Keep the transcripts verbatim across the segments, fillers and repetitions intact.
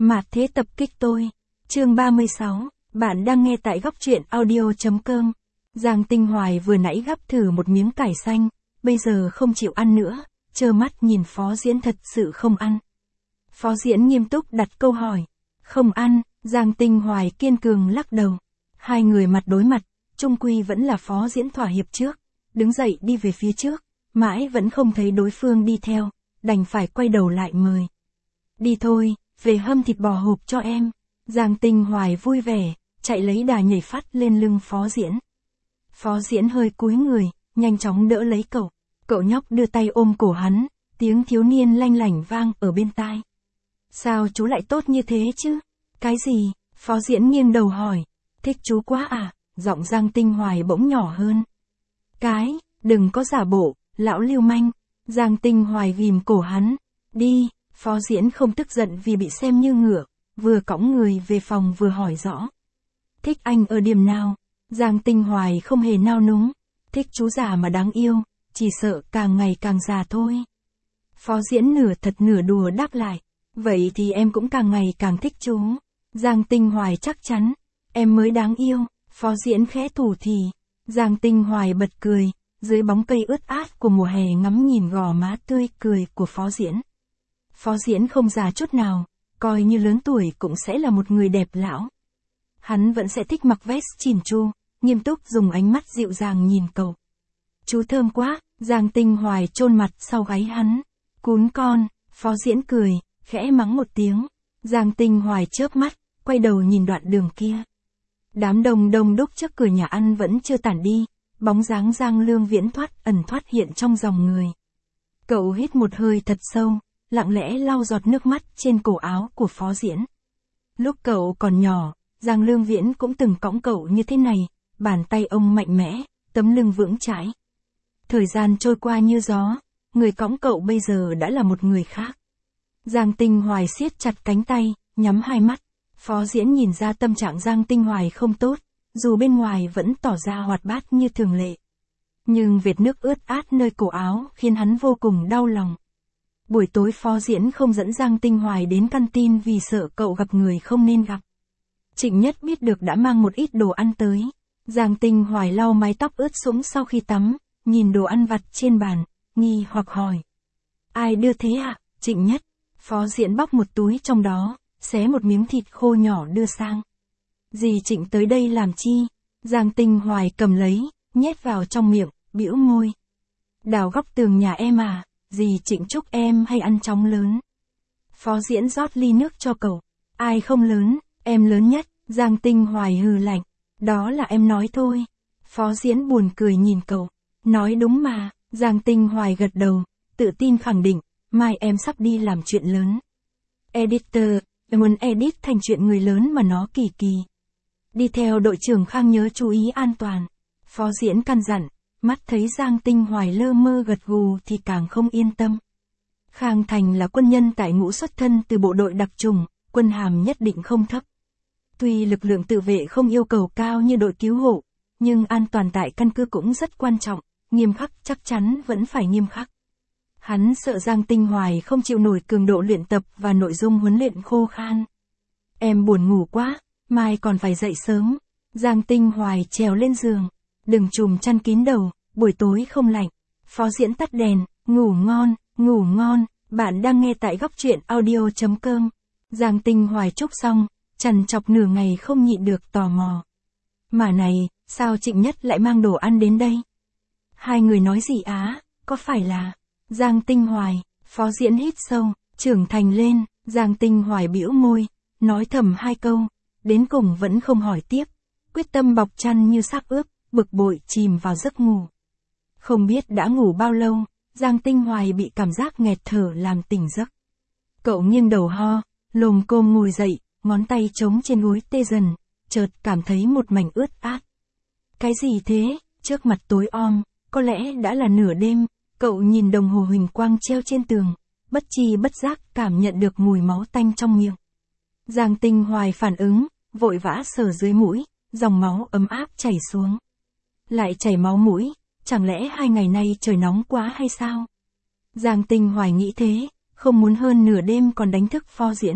Mạt thế tập kích tôi. Chương ba mươi sáu, bạn đang nghe tại góc truyện audio chấm com. Giang Tinh Hoài vừa nãy gắp thử một miếng cải xanh, bây giờ không chịu ăn nữa, trơ mắt nhìn Phó Diễn thật sự không ăn. Phó Diễn nghiêm túc đặt câu hỏi. Không ăn, Giang Tinh Hoài kiên cường lắc đầu. Hai người mặt đối mặt, chung quy vẫn là Phó Diễn thỏa hiệp trước, đứng dậy đi về phía trước, mãi vẫn không thấy đối phương đi theo, đành phải quay đầu lại mời. Đi thôi, về hâm thịt bò hộp cho em. Giang Tinh Hoài vui vẻ, chạy lấy đà nhảy phát lên lưng Phó Diễn. Phó Diễn hơi cúi người, nhanh chóng đỡ lấy cậu. Cậu nhóc đưa tay ôm cổ hắn, tiếng thiếu niên lanh lảnh vang ở bên tai. Sao chú lại tốt như thế chứ? Cái gì? Phó Diễn nghiêng đầu hỏi. Thích chú quá à? Giọng Giang Tinh Hoài bỗng nhỏ hơn. Cái, đừng có giả bộ, lão lưu manh. Giang Tinh Hoài ghim cổ hắn. Đi. Phó Diễn không tức giận vì bị xem như ngựa, vừa cõng người về phòng vừa hỏi rõ. Thích anh ở điểm nào? Giang Tinh Hoài không hề nao núng. Thích chú già mà đáng yêu, chỉ sợ càng ngày càng già thôi. Phó Diễn nửa thật nửa đùa đáp lại. Vậy thì em cũng càng ngày càng thích chú. Giang Tinh Hoài chắc chắn. Em mới đáng yêu. Phó Diễn khẽ thủ thì. Giang Tinh Hoài bật cười, dưới bóng cây ướt át của mùa hè ngắm nhìn gò má tươi cười của Phó Diễn. Phó Diễn không già chút nào, coi như lớn tuổi cũng sẽ là một người đẹp lão. Hắn vẫn sẽ thích mặc vest chỉn chu, nghiêm túc dùng ánh mắt dịu dàng nhìn cậu. Chú thơm quá, Giang Tinh Hoài chôn mặt sau gáy hắn. Cún con, Phó Diễn cười, khẽ mắng một tiếng. Giang Tinh Hoài chớp mắt, quay đầu nhìn đoạn đường kia. Đám đông đông đúc trước cửa nhà ăn vẫn chưa tản đi, bóng dáng Giang Lương Viễn thoát ẩn thoát hiện trong dòng người. Cậu hít một hơi thật sâu, lặng lẽ lau giọt nước mắt trên cổ áo của Phó Diễn. Lúc cậu còn nhỏ, Giang Lương Viễn cũng từng cõng cậu như thế này, bàn tay ông mạnh mẽ, tấm lưng vững chãi. Thời gian trôi qua như gió, người cõng cậu bây giờ đã là một người khác. Giang Tinh Hoài siết chặt cánh tay, nhắm hai mắt. Phó Diễn nhìn ra tâm trạng Giang Tinh Hoài không tốt, dù bên ngoài vẫn tỏ ra hoạt bát như thường lệ. Nhưng vệt nước ướt át nơi cổ áo khiến hắn vô cùng đau lòng. Buổi tối Phó Diễn không dẫn Giang Tinh Hoài đến căn tin vì sợ cậu gặp người không nên gặp. Trịnh Nhất biết được đã mang một ít đồ ăn tới. Giang Tinh Hoài lau mái tóc ướt sũng sau khi tắm, nhìn đồ ăn vặt trên bàn, nghi hoặc hỏi. Ai đưa thế ạ? À? Trịnh Nhất. Phó Diễn bóc một túi trong đó, xé một miếng thịt khô nhỏ đưa sang. Dì Trịnh tới đây làm chi? Giang Tinh Hoài cầm lấy, nhét vào trong miệng, bĩu môi. Đào góc tường nhà em à, dì Trịnh chúc em hay ăn chóng lớn. Phó Diễn rót ly nước cho cậu. Ai không lớn, em lớn nhất. Giang Tinh Hoài hừ lạnh. Đó là em nói thôi. Phó Diễn buồn cười nhìn cậu. Nói đúng mà. Giang Tinh Hoài gật đầu, tự tin khẳng định. Mai em sắp đi làm chuyện lớn. Editor, em muốn edit thành chuyện người lớn mà nó kỳ kỳ. Đi theo đội trưởng Khang nhớ chú ý an toàn. Phó Diễn căn dặn, mắt thấy Giang Tinh Hoài lơ mơ gật gù thì càng không yên tâm. Khang Thành là quân nhân tại ngũ xuất thân từ bộ đội đặc chủng, quân hàm nhất định không thấp. Tuy lực lượng tự vệ không yêu cầu cao như đội cứu hộ, nhưng an toàn tại căn cứ cũng rất quan trọng, nghiêm khắc chắc chắn vẫn phải nghiêm khắc. Hắn sợ Giang Tinh Hoài không chịu nổi cường độ luyện tập và nội dung huấn luyện khô khan. Em buồn ngủ quá, mai còn phải dậy sớm. Giang Tinh Hoài trèo lên giường, đừng trùm chăn kín đầu, buổi tối không lạnh. Phó Diễn tắt đèn, ngủ ngon, ngủ ngon, bạn đang nghe tại góc truyện audio chấm com. Giang Tinh Hoài chúc xong, trằn trọc nửa ngày không nhịn được tò mò. Mà này, sao Trịnh Nhất lại mang đồ ăn đến đây? Hai người nói gì á, có phải là... Giang Tinh Hoài, Phó Diễn hít sâu, trưởng thành lên. Giang Tinh Hoài bĩu môi, nói thầm hai câu, đến cùng vẫn không hỏi tiếp, quyết tâm bọc chăn như xác ướp, bực bội chìm vào giấc ngủ. Không biết đã ngủ bao lâu, Giang Tinh Hoài bị cảm giác nghẹt thở làm tỉnh giấc. Cậu nghiêng đầu ho, lồm cồm ngồi dậy, ngón tay trống trên gối tê dần, chợt cảm thấy một mảnh ướt át. Cái gì thế? Trước mặt tối om, có lẽ đã là nửa đêm. Cậu nhìn đồng hồ huỳnh quang treo trên tường, bất chi bất giác cảm nhận được mùi máu tanh trong miệng. Giang Tinh Hoài phản ứng, vội vã sờ dưới mũi, dòng máu ấm áp chảy xuống. Lại chảy máu mũi, chẳng lẽ hai ngày nay trời nóng quá hay sao? Giang Tinh Hoài nghĩ thế, không muốn hơn nửa đêm còn đánh thức Phó Diễn,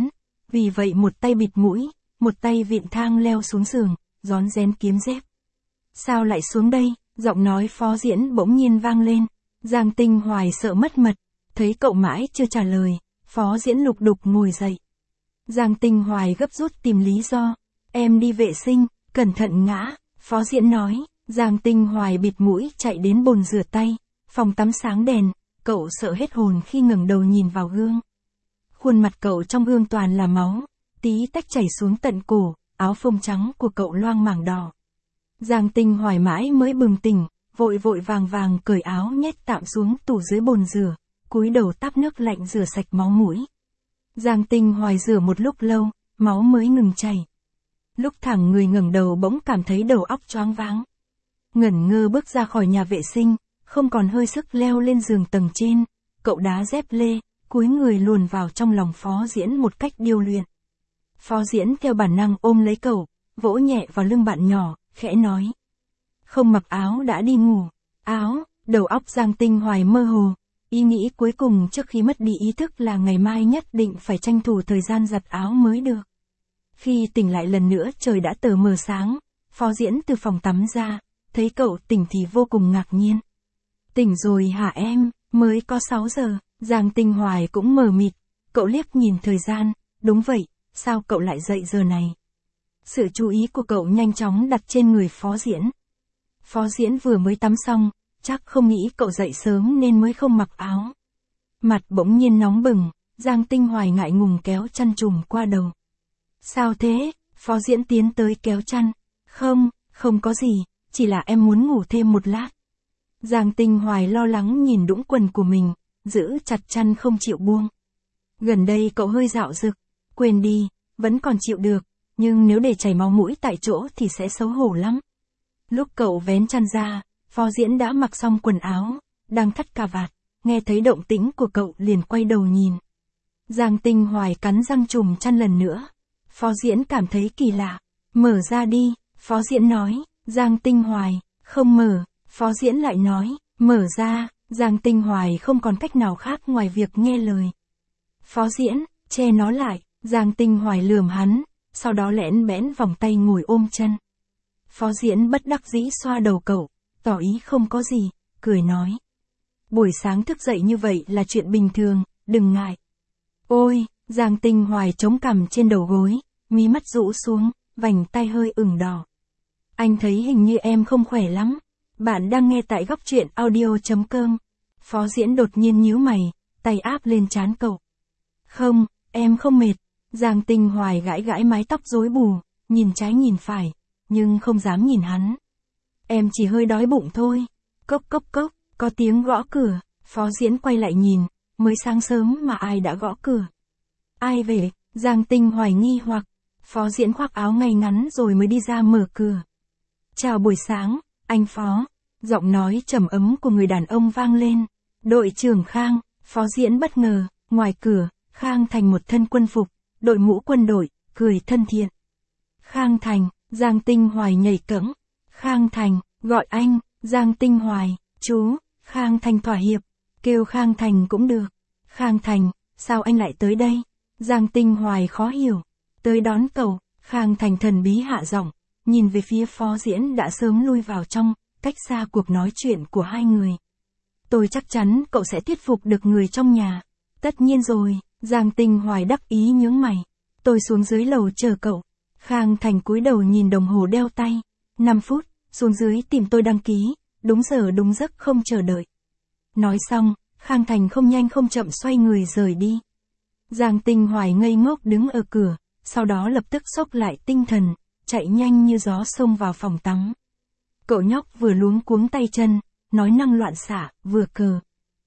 Vì vậy một tay bịt mũi, một tay vịn thang leo xuống giường, rón rén kiếm dép. Sao lại xuống đây? Giọng nói Phó Diễn bỗng nhiên vang lên. Giang Tinh Hoài sợ mất mật, thấy cậu mãi chưa trả lời, Phó Diễn lục đục ngồi dậy. Giang Tinh Hoài gấp rút tìm lý do. Em đi vệ sinh, cẩn thận ngã, Phó Diễn nói. Giang Tinh Hoài bịt mũi chạy đến bồn rửa tay, phòng tắm sáng đèn, cậu sợ hết hồn khi ngẩng đầu nhìn vào gương. Khuôn mặt cậu trong gương toàn là máu, tí tách chảy xuống tận cổ, áo phông trắng của cậu loang mảng đỏ. Giang Tinh Hoài mãi mới bừng tỉnh, vội vội vàng vàng cởi áo nhét tạm xuống tủ dưới bồn rửa, cúi đầu tắp nước lạnh rửa sạch máu mũi. Giang Tinh Hoài rửa một lúc lâu, máu mới ngừng chảy. Lúc thẳng người ngẩng đầu bỗng cảm thấy đầu óc choáng váng. Ngẩn ngơ bước ra khỏi nhà vệ sinh, không còn hơi sức leo lên giường tầng trên, cậu đá dép lê, cúi người luồn vào trong lòng Phó Diễn một cách điêu luyện. Phó Diễn theo bản năng ôm lấy cậu, vỗ nhẹ vào lưng bạn nhỏ, khẽ nói. Không mặc áo đã đi ngủ. Áo, đầu óc Giang Tinh Hoài mơ hồ, ý nghĩ cuối cùng trước khi mất đi ý thức là ngày mai nhất định phải tranh thủ thời gian giặt áo mới được. Khi tỉnh lại lần nữa trời đã tờ mờ sáng, Phó Diễn từ phòng tắm ra, thấy cậu tỉnh thì vô cùng ngạc nhiên. Tỉnh rồi hả em, mới có sáu giờ, Giang Tinh Hoài cũng mờ mịt, cậu liếc nhìn thời gian, đúng vậy, sao cậu lại dậy giờ này? Sự chú ý của cậu nhanh chóng đặt trên người Phó Diễn. Phó Diễn vừa mới tắm xong, chắc không nghĩ cậu dậy sớm nên mới không mặc áo. Mặt bỗng nhiên nóng bừng, Giang Tinh Hoài ngại ngùng kéo chăn trùm qua đầu. Sao thế? Phó Diễn tiến tới kéo chăn. Không, không có gì, chỉ là em muốn ngủ thêm một lát. Giang Tinh Hoài lo lắng nhìn đũng quần của mình, giữ chặt chăn không chịu buông. Gần đây cậu hơi dạo dực, quên đi, vẫn còn chịu được, nhưng nếu để chảy máu mũi tại chỗ thì sẽ xấu hổ lắm. Lúc cậu vén chăn ra, Phó Diễn đã mặc xong quần áo, đang thắt cà vạt, nghe thấy động tĩnh của cậu liền quay đầu nhìn. Giang Tinh Hoài cắn răng trùm chăn lần nữa. Phó Diễn cảm thấy kỳ lạ. Mở ra đi, Phó Diễn nói. Giang Tinh Hoài, không mở. Phó Diễn lại nói, mở ra. Giang Tinh Hoài không còn cách nào khác ngoài việc nghe lời. Phó Diễn, che nó lại. Giang Tinh Hoài lườm hắn, sau đó lẽn bẽn vòng tay ngồi ôm chân. Phó Diễn bất đắc dĩ xoa đầu cậu, tỏ ý không có gì, cười nói. Buổi sáng thức dậy như vậy là chuyện bình thường, đừng ngại. Ôi, Giang Tinh Hoài chống cằm trên đầu gối, mí mắt rũ xuống, vành tay hơi ửng đỏ. Anh thấy hình như em không khỏe lắm. Bạn đang nghe tại góc truyện audio chấm com. Phó Diễn đột nhiên nhíu mày, tay áp lên trán cậu. Không, em không mệt. Giang Tinh Hoài gãi gãi mái tóc rối bù, nhìn trái nhìn phải, nhưng không dám nhìn hắn. Em chỉ hơi đói bụng thôi. Cốc cốc cốc, có tiếng gõ cửa. Phó Diễn quay lại nhìn, mới sáng sớm mà ai đã gõ cửa. Ai về? Giang Tinh Hoài nghi hoặc. Phó Diễn khoác áo ngay ngắn rồi mới đi ra mở cửa. Chào buổi sáng, anh Phó. Giọng nói trầm ấm của người đàn ông vang lên. Đội trưởng Khang. Phó Diễn bất ngờ, ngoài cửa, Khang Thành một thân quân phục, đội mũ quân đội, cười thân thiện. Khang Thành, Giang Tinh Hoài nhảy cẫng. Khang Thành, gọi anh. Giang Tinh Hoài, chú. Khang Thành thỏa hiệp, kêu Khang Thành cũng được. Khang Thành, sao anh lại tới đây? Giang Tinh Hoài khó hiểu. Tới đón cậu. Khang Thành thần bí hạ giọng, nhìn về phía Phó Diễn đã sớm lui vào trong, cách xa cuộc nói chuyện của hai người. Tôi chắc chắn cậu sẽ thuyết phục được người trong nhà. Tất nhiên rồi, Giang Tinh Hoài đắc ý nhướng mày. Tôi xuống dưới lầu chờ cậu. Khang Thành cúi đầu nhìn đồng hồ đeo tay. năm phút, xuống dưới tìm tôi đăng ký, đúng giờ đúng giấc không chờ đợi. Nói xong, Khang Thành không nhanh không chậm xoay người rời đi. Giang Tinh Hoài ngây ngốc đứng ở cửa, sau đó lập tức xốc lại tinh thần, chạy nhanh như gió xông vào phòng tắm. Cậu nhóc vừa luống cuống tay chân, nói năng loạn xạ, vừa cờ.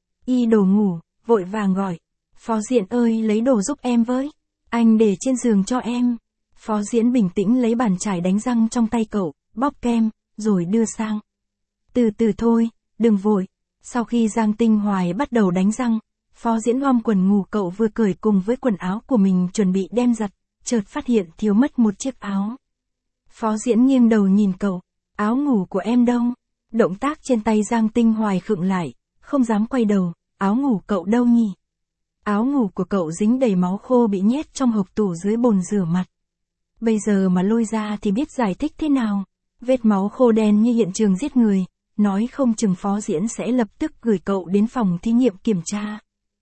Y đồ ngủ, vội vàng gọi. Phó Diễn ơi lấy đồ giúp em với. Anh để trên giường cho em. Phó Diễn bình tĩnh lấy bàn chải đánh răng trong tay cậu, bóp kem, rồi đưa sang. Từ từ thôi, đừng vội. Sau khi Giang Tinh Hoài bắt đầu đánh răng, Phó Diễn gom quần ngủ cậu vừa cởi cùng với quần áo của mình chuẩn bị đem giặt, chợt phát hiện thiếu mất một chiếc áo. Phó Diễn nghiêng đầu nhìn cậu, áo ngủ của em đâu? Động tác trên tay Giang Tinh Hoài khựng lại, không dám quay đầu, áo ngủ cậu đâu nhỉ? Áo ngủ của cậu dính đầy máu khô bị nhét trong hộc tủ dưới bồn rửa mặt. Bây giờ mà lôi ra thì biết giải thích thế nào. Vết máu khô đen như hiện trường giết người, nói không chừng phó diễn sẽ lập tức gửi cậu đến phòng thí nghiệm kiểm tra.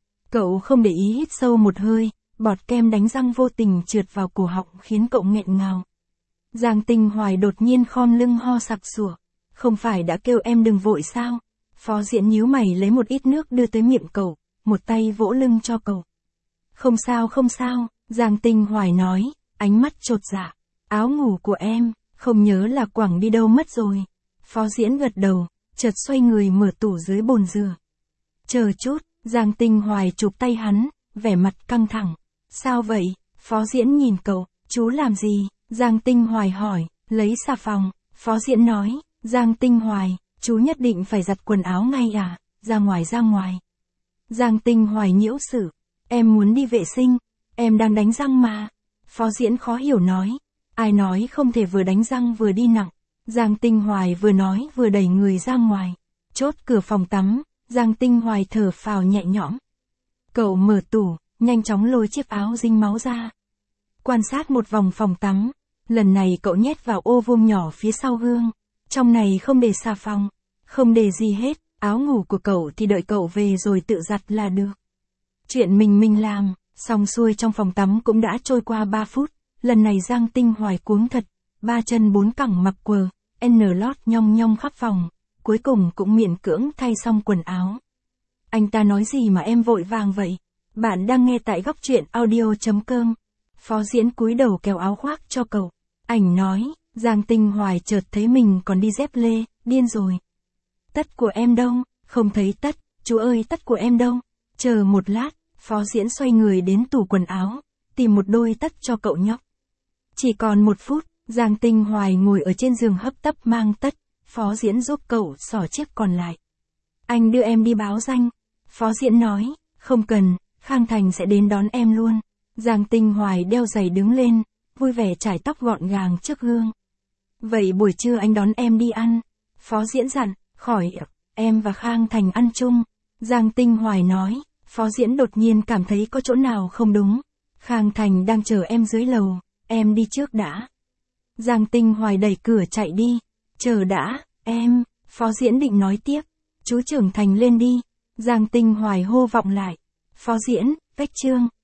Cậu không để ý hít sâu một hơi, bọt kem đánh răng vô tình trượt vào cổ họng khiến cậu nghẹn ngào. Giang Tinh Hoài đột nhiên khom lưng ho sặc sủa. Không phải đã kêu em đừng vội sao? Phó diễn nhíu mày lấy một ít nước đưa tới miệng cậu, một tay vỗ lưng cho cậu. Không sao không sao, Giang Tinh Hoài nói, ánh mắt chột dạ. Áo ngủ của em, không nhớ là quẳng đi đâu mất rồi. Phó diễn gật đầu, chợt xoay người mở tủ dưới bồn rửa. Chờ chút, Giang Tinh Hoài chụp tay hắn, vẻ mặt căng thẳng. Sao vậy? Phó diễn nhìn cậu, chú làm gì? Giang Tinh Hoài hỏi, lấy xà phòng. Phó diễn nói, Giang Tinh Hoài, chú nhất định phải giặt quần áo ngay à? Ra ngoài ra ngoài. Giang Tinh Hoài nhiễu sự, em muốn đi vệ sinh, em đang đánh răng mà. Phó diễn khó hiểu nói, ai nói không thể vừa đánh răng vừa đi nặng. Giang Tinh Hoài vừa nói vừa đẩy người ra ngoài. Chốt cửa phòng tắm, Giang Tinh Hoài thở phào nhẹ nhõm. Cậu mở tủ, nhanh chóng lôi chiếc áo dính máu ra. Quan sát một vòng phòng tắm, lần này cậu nhét vào ô vuông nhỏ phía sau gương. Trong này không để xà phòng, không để gì hết, áo ngủ của cậu thì đợi cậu về rồi tự giặt là được. Chuyện mình mình làm, xong xuôi trong phòng tắm cũng đã trôi qua ba phút, lần này Giang Tinh Hoài cuống thật, ba chân bốn cẳng mặc quờ, N lót nhong nhong khắp phòng, cuối cùng cũng miễn cưỡng thay xong quần áo. Anh ta nói gì mà em vội vàng vậy? Bạn đang nghe tại góc truyện audio chấm com. Phó diễn cúi đầu kéo áo khoác cho cậu. Ảnh nói, Giang Tinh Hoài chợt thấy mình còn đi dép lê, điên rồi. Tất của em đâu? Không thấy tất, chú ơi tất của em đâu? Chờ một lát, phó diễn xoay người đến tủ quần áo, tìm một đôi tất cho cậu nhóc. Chỉ còn một phút, Giang Tinh Hoài ngồi ở trên giường hấp tấp mang tất, phó diễn giúp cậu xỏ chiếc còn lại. Anh đưa em đi báo danh. Phó diễn nói, không cần, Khang Thành sẽ đến đón em luôn. Giang Tinh Hoài đeo giày đứng lên, vui vẻ chải tóc gọn gàng trước gương. Vậy buổi trưa anh đón em đi ăn. Phó diễn dặn, khỏi, em và Khang Thành ăn chung. Giang Tinh Hoài nói, phó diễn đột nhiên cảm thấy có chỗ nào không đúng. Khang Thành đang chờ em dưới lầu, em đi trước đã. Giang Tinh Hoài đẩy cửa chạy đi. Chờ đã, em, phó diễn định nói tiếp. Chú trưởng thành lên đi. Giang Tinh Hoài hô vọng lại. Phó diễn, vách chương.